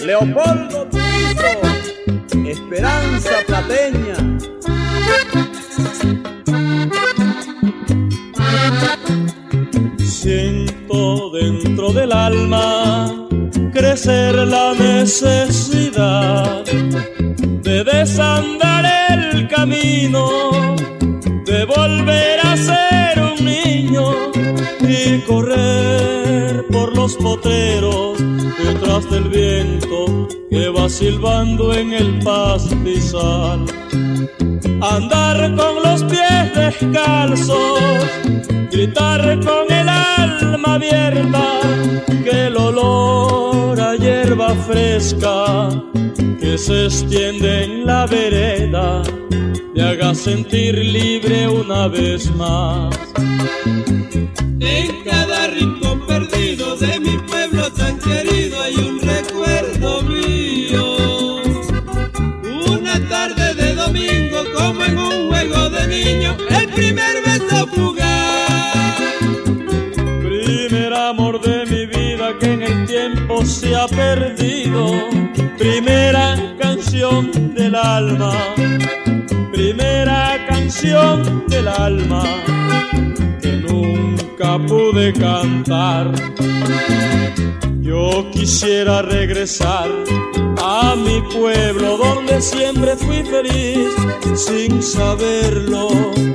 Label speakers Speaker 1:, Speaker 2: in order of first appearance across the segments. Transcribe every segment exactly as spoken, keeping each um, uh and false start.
Speaker 1: Leopoldo Tito, Esperanza Plateña.
Speaker 2: Siento dentro del alma crecer la necesidad de desandar el camino, de volver a ser un niño y correr por los potreros detrás del viento que va silbando en el pastizal. Andar con los pies descalzos, gritar con el alma abierta, que el olor a hierba fresca que se extiende en la vereda te haga sentir libre una vez más.
Speaker 3: En cada rincón perdido de mi pueblo tan querido hay un recuerdo mío. Una tarde de domingo, como en un juego de niño, el primer beso fugaz.
Speaker 2: Primer amor de mi vida que en el tiempo se ha perdido. Primera canción del alma, primera canción del alma que nunca pude cantar. Yo quisiera regresar a mi pueblo donde siempre fui feliz sin saberlo,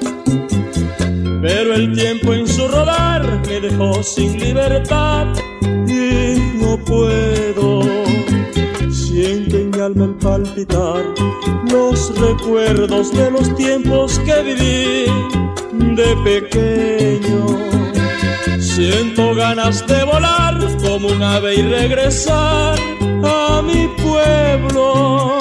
Speaker 2: pero el tiempo en su rodar me dejó sin libertad y no puedo. Siento en mi alma el palpitar los recuerdos de los tiempos que viví de pequeño. Siento ganas de volar como un ave y regresar a mi pueblo.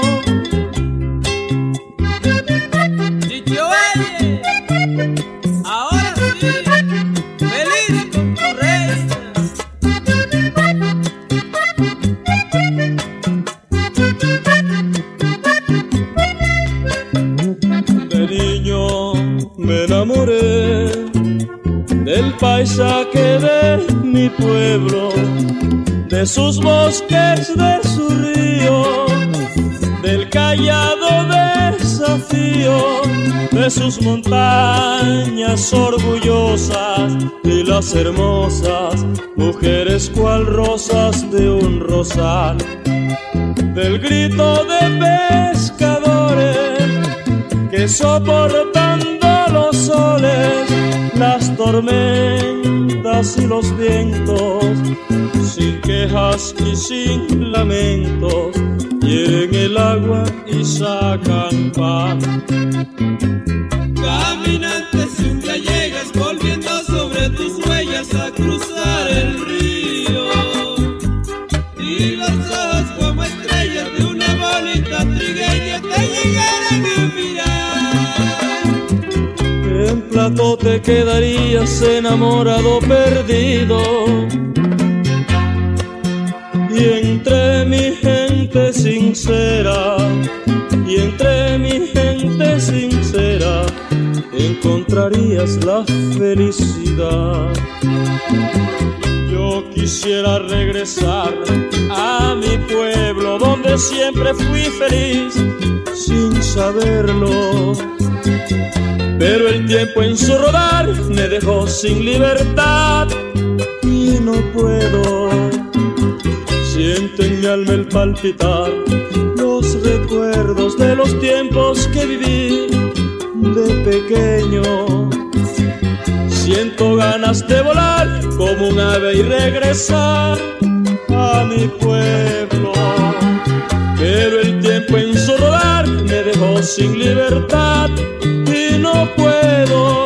Speaker 3: Dicho oye, ahora sí, feliz con tu reina.
Speaker 2: De niño me enamoré del paisaje de mi pueblo, de sus bosques, de su río, del callado desafío, de sus montañas orgullosas y las hermosas mujeres cual rosas de un rosal, del grito de pescadores que soportando los soles, las tormentas y los vientos, sin quejas y sin lamentos, hieren el agua y sacan pan.
Speaker 3: Caminante, si un día llegas volviendo sobre tus huellas a cruzar el río, y los ojos como estrellas de una bonita trigueña te llegaran a mirar,
Speaker 2: en plato te quedarías enamorado perdido, y entre mi gente sincera, y entre mi gente sincera encontrarías la felicidad. Yo quisiera regresar a mi pueblo donde siempre fui feliz sin saberlo, pero el tiempo en su rodar me dejó sin libertad y no puedo. Siento en mi alma el palpitar los recuerdos de los tiempos que viví de pequeño. Siento ganas de volar como un ave y regresar a mi pueblo, pero el tiempo en su rodar me dejó sin libertad y no puedo.